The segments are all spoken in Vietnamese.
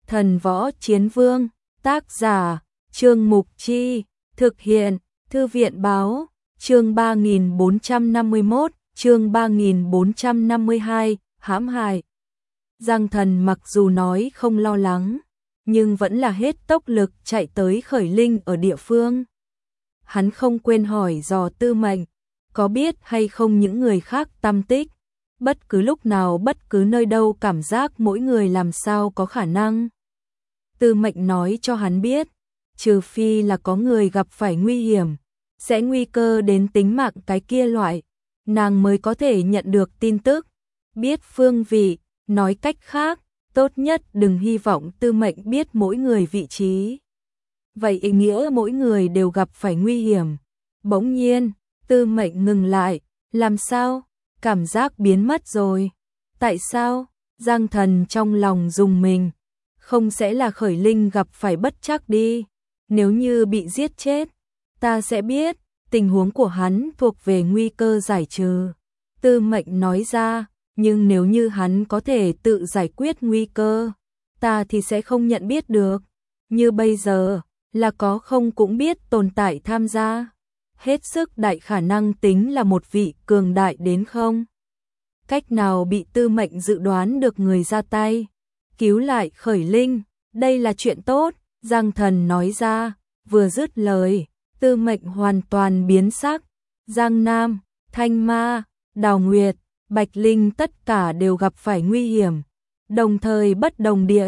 Thần Võ Chiến Vương, tác giả, Trương Mục Chi, thực hiện, Thư viện Báo, chương 3451, chương 3452, hãm hại. Giang Thần mặc dù nói không lo lắng, nhưng vẫn là hết tốc lực chạy tới Khởi Linh ở địa phương. Hắn không quên hỏi dò Tư Mệnh, có biết hay không những người khác tăm tích, bất cứ lúc nào bất cứ nơi đâu cảm giác mỗi người làm sao có khả năng. Tư Mệnh nói cho hắn biết, trừ phi là có người gặp phải nguy hiểm, sẽ nguy cơ đến tính mạng cái kia loại, nàng mới có thể nhận được tin tức, biết phương vị, nói cách khác, tốt nhất đừng hy vọng Tư Mệnh biết mỗi người vị trí. Vậy ý nghĩa mỗi người đều gặp phải nguy hiểm. Bỗng nhiên, Tư Mệnh ngừng lại, làm sao? Cảm giác biến mất rồi. Tại sao? Giang Thần trong lòng rùng mình. Không sẽ là Khởi Linh gặp phải bất trắc đi. Nếu như bị giết chết, ta sẽ biết, tình huống của hắn thuộc về nguy cơ giải trừ. Tư Mệnh nói ra, nhưng nếu như hắn có thể tự giải quyết nguy cơ, ta thì sẽ không nhận biết được. Như bây giờ, là có không cũng biết tồn tại tham gia. Hết sức đại khả năng tính là một vị cường đại đến không. Cách nào bị Tư Mệnh dự đoán được người ra tay, cứu lại Khởi Linh, đây là chuyện tốt, Giang Thần nói ra, vừa dứt lời, Tư Mệnh hoàn toàn biến sắc, Giang Nam, Thanh Ma, Đào Nguyệt, Bạch Linh tất cả đều gặp phải nguy hiểm, đồng thời bất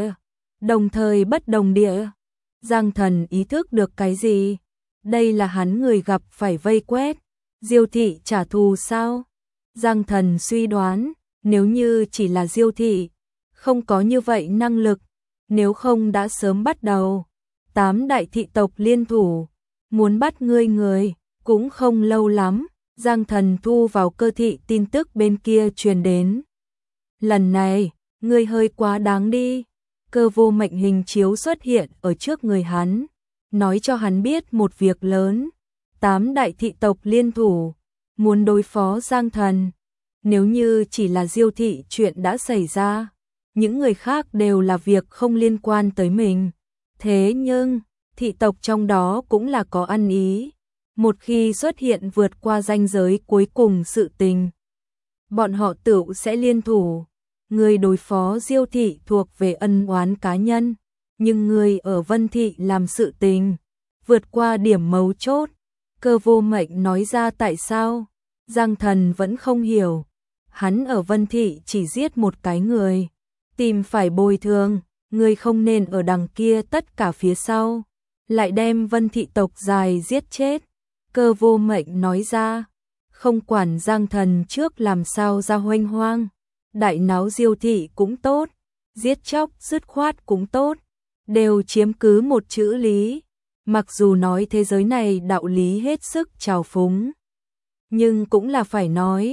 đồng địa. Giang Thần ý thức được cái gì? Đây là hắn người gặp phải vây quét, Diêu thị trả thù sao? Giang Thần suy đoán, nếu như chỉ là Diêu thị, không có như vậy năng lực, nếu không đã sớm bắt đầu. 8 đại thị tộc liên thủ, muốn bắt người, cũng không lâu lắm. Giang Thần thu vào cơ thị tin tức bên kia truyền đến. Lần này, ngươi hơi quá đáng đi. Cơ Vô Mệnh hình chiếu xuất hiện ở trước người hắn, nói cho hắn biết một việc lớn. 8 đại thị tộc liên thủ, muốn đối phó Giang Thần. Nếu như chỉ là Diêu thị chuyện đã xảy ra, những người khác đều là việc không liên quan tới mình. Thế nhưng, thị tộc trong đó cũng là có ăn ý. Một khi xuất hiện vượt qua ranh giới cuối cùng sự tình, bọn họ tự sẽ liên thủ. Người đối phó Diêu thị thuộc về ân oán cá nhân, nhưng người ở Vân thị làm sự tình, vượt qua điểm mấu chốt. Cơ Vô Mệnh nói ra tại sao, Giang Thần vẫn không hiểu. Hắn ở Vân thị chỉ giết một cái người, tìm phải bồi thường, người không nên ở đằng kia tất cả phía sau, lại đem Vân thị tộc dài giết chết. Cơ Vô Mệnh nói ra, không quản Giang Thần trước làm sao ra hoanh hoang, đại náo Diêu thị cũng tốt, giết chóc dứt khoát cũng tốt, đều chiếm cứ một chữ lý. Mặc dù nói thế giới này đạo lý hết sức trào phúng, nhưng cũng là phải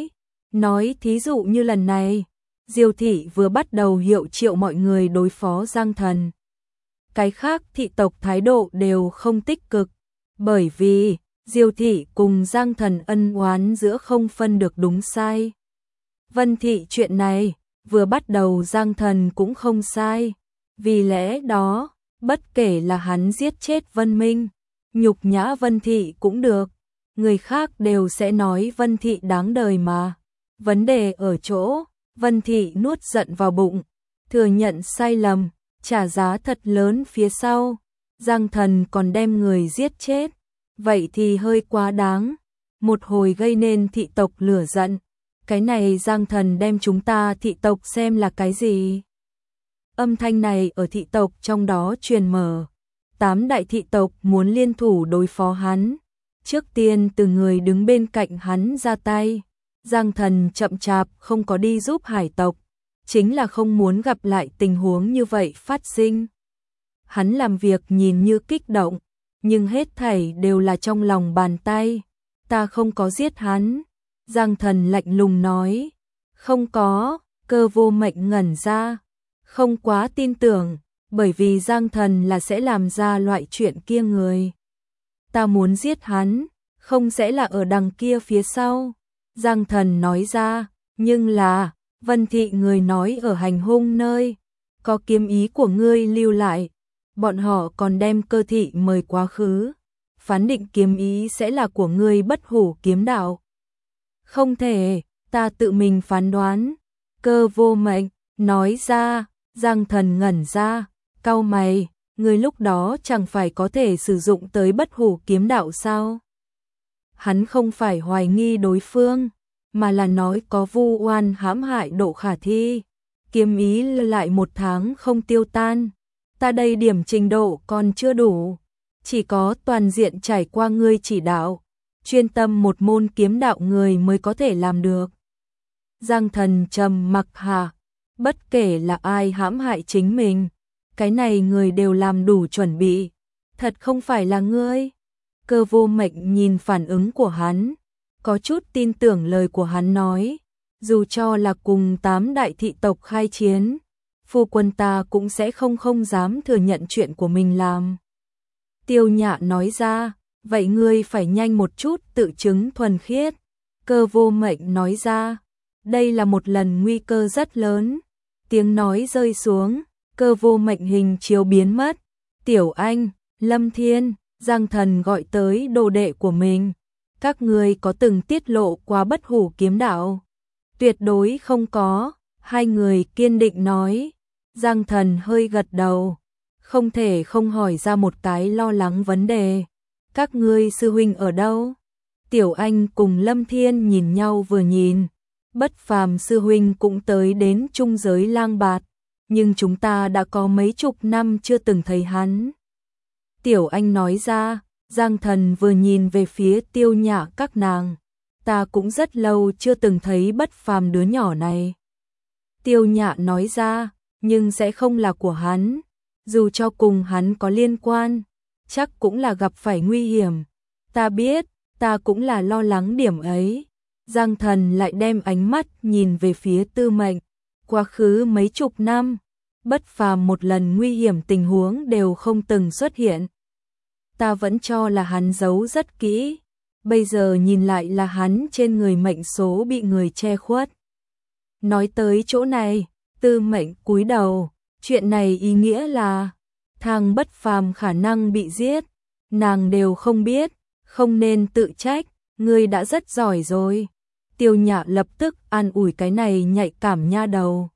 nói thí dụ như lần này, Diêu thị vừa bắt đầu hiệu triệu mọi người đối phó Giang Thần. Cái khác thị tộc thái độ đều không tích cực, bởi vì Diêu thị cùng Giang Thần ân oán giữa không phân được đúng sai. Vân thị chuyện này, vừa bắt đầu Giang Thần cũng không sai. Vì lẽ đó, bất kể là hắn giết chết Vân Minh, nhục nhã Vân thị cũng được, người khác đều sẽ nói Vân thị đáng đời mà. Vấn đề ở chỗ, Vân thị nuốt giận vào bụng, thừa nhận sai lầm, trả giá thật lớn phía sau. Giang Thần còn đem người giết chết, vậy thì hơi quá đáng. Một hồi gây nên thị tộc lửa giận. Cái này Giang Thần đem chúng ta thị tộc xem là cái gì? Âm thanh này ở thị tộc trong đó truyền mở. 8 đại thị tộc muốn liên thủ đối phó hắn. Trước tiên từ người đứng bên cạnh hắn ra tay. Giang Thần chậm chạp không có đi giúp hải tộc, chính là không muốn gặp lại tình huống như vậy phát sinh. Hắn làm việc nhìn như kích động, nhưng hết thảy đều là trong lòng bàn tay. Ta không có giết hắn. Giang Thần lạnh lùng nói. Không có. Cơ Vô Mệnh ngẩn ra, không quá tin tưởng, bởi vì Giang Thần là sẽ làm ra loại chuyện kia người. Ta muốn giết hắn, không sẽ là ở đằng kia phía sau. Giang Thần nói ra, nhưng là, Vân thị người nói ở hành hung nơi, có kiếm ý của ngươi lưu lại, bọn họ còn đem Cơ Thị mời quá khứ, phán định kiếm ý sẽ là của ngươi Bất Hủ kiếm đạo. Không thể, ta tự mình phán đoán. Cơ Vô Mệnh nói ra. Giang Thần ngẩn ra, cau mày, ngươi lúc đó chẳng phải có thể sử dụng tới Bất Hủ kiếm đạo sao? Hắn không phải hoài nghi đối phương, mà là nói có vu oan hãm hại độ khả thi. Kiếm ý lại 1 tháng không tiêu tan. Ta đây điểm trình độ còn chưa đủ, chỉ có toàn diện trải qua ngươi chỉ đạo, chuyên tâm một môn kiếm đạo người mới có thể làm được. Giang Thần trầm mặc hạ, bất kể là ai hãm hại chính mình, cái này người đều làm đủ chuẩn bị, thật không phải là ngươi. Cơ Vô Mệnh nhìn phản ứng của hắn, có chút tin tưởng lời của hắn nói, dù cho là cùng 8 đại thị tộc khai chiến, phu quân ta cũng sẽ không dám thừa nhận chuyện của mình làm. Tiêu Nhạ nói ra, vậy ngươi phải nhanh một chút tự chứng thuần khiết. Cơ Vô Mệnh nói ra, đây là một lần nguy cơ rất lớn. Tiếng nói rơi xuống, Cơ Vô Mệnh hình chiếu biến mất. Tiểu Anh, Lâm Thiên, Giang Thần gọi tới đồ đệ của mình. Các ngươi có từng tiết lộ qua Bất Hủ kiếm đạo? Tuyệt đối không có, hai người kiên định nói. Giang Thần hơi gật đầu, không thể không hỏi ra một cái lo lắng vấn đề. Các ngươi sư huynh ở đâu? Tiểu Anh cùng Lâm Thiên nhìn nhau vừa nhìn. Bất Phàm sư huynh cũng tới đến trung giới Lang Bạt, nhưng chúng ta đã có mấy chục năm chưa từng thấy hắn. Tiểu Anh nói ra. Giang Thần vừa nhìn về phía Tiêu Nhạ các nàng. Ta cũng rất lâu chưa từng thấy Bất Phàm đứa nhỏ này. Tiêu Nhạ nói ra, nhưng sẽ không là của hắn. Dù cho cùng hắn có liên quan, chắc cũng là gặp phải nguy hiểm. Ta biết, ta cũng là lo lắng điểm ấy. Giang Thần lại đem ánh mắt nhìn về phía Tư Mệnh. Quá khứ mấy chục năm, Bất Phàm một lần nguy hiểm tình huống đều không từng xuất hiện. Ta vẫn cho là hắn giấu rất kỹ, bây giờ nhìn lại là hắn trên người mệnh số bị người che khuất. Nói tới chỗ này, Tư Mệnh cúi đầu, chuyện này ý nghĩa là thằng Bất Phàm khả năng bị giết, nàng đều không biết, không nên tự trách, ngươi đã rất giỏi rồi. Tiêu Nhạ lập tức an ủi cái này nhạy cảm nha đầu.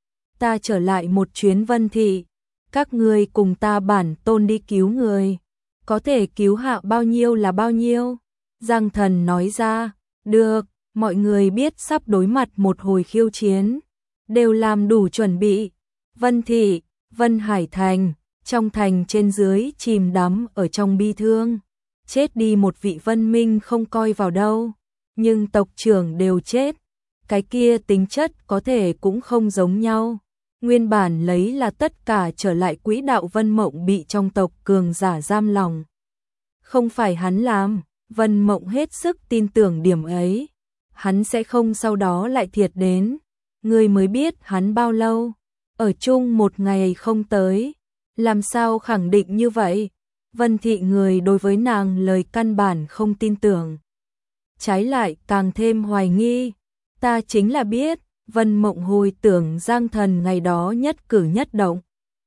Ta trở lại một chuyến Vân Thị, các ngươi cùng ta bản tôn đi cứu người. Có thể cứu hạ bao nhiêu là bao nhiêu? Giang Thần nói ra, được, mọi người biết sắp đối mặt một hồi khiêu chiến, đều làm đủ chuẩn bị. Vân Thị, Vân Hải Thành, trong thành trên dưới chìm đắm ở trong bi thương. Chết đi một vị Vân Minh không coi vào đâu, nhưng tộc trưởng đều chết. Cái kia tính chất có thể cũng không giống nhau. Nguyên bản lấy là tất cả trở lại quỹ đạo Vân Mộng bị trong tộc cường giả giam lòng. Không phải hắn làm, Vân Mộng hết sức tin tưởng điểm ấy. Hắn sẽ không sau đó lại thiệt đến. Người mới biết hắn bao lâu, ở chung một ngày không tới. Làm sao khẳng định như vậy? Vân Thị người đối với nàng lời căn bản không tin tưởng. Trái lại càng thêm hoài nghi. Ta chính là biết. Vân Mộng hồi tưởng Giang Thần ngày đó nhất cử nhất động.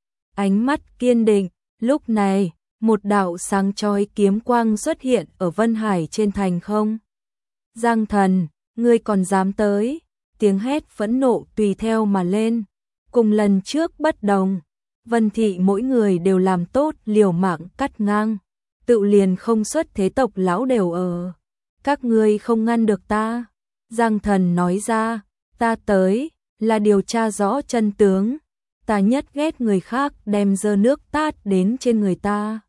Ánh mắt kiên định, lúc này, một đạo sáng chói kiếm quang xuất hiện ở Vân Hải trên thành không. Giang Thần, ngươi còn dám tới, tiếng hét phẫn nộ tùy theo mà lên. Cùng lần trước bất đồng, Vân Thị mỗi người đều làm tốt liều mạng cắt ngang, tự liền không xuất thế tộc lão đều ở. Các ngươi không ngăn được ta, Giang Thần nói ra. Ta tới, là điều tra rõ chân tướng. Ta nhất ghét người khác đem dơ nước tát đến trên người ta.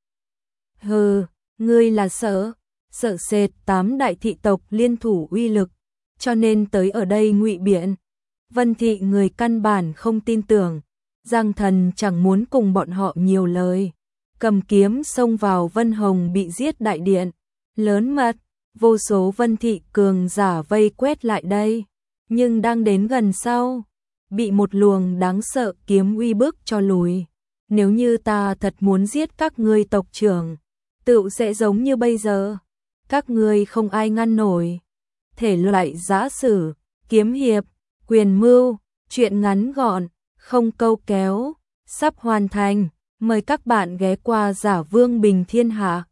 Hừ, ngươi là sợ sệt 8 đại thị tộc liên thủ uy lực, cho nên tới ở đây ngụy biện. Vân Thị người căn bản không tin tưởng. Giang Thần chẳng muốn cùng bọn họ nhiều lời. Cầm kiếm xông vào Vân Hồng bị giết đại điện. Lớn mật, vô số Vân Thị cường giả vây quét lại đây. Nhưng đang đến gần sau, bị một luồng đáng sợ kiếm uy bức cho lùi. Nếu như ta thật muốn giết các ngươi tộc trưởng, tựu sẽ giống như bây giờ. Các ngươi không ai ngăn nổi. Thể loại giã sử, kiếm hiệp, quyền mưu, chuyện ngắn gọn, không câu kéo. sắp hoàn thành, mời các bạn ghé qua Giả Vương Bình Thiên Hạ.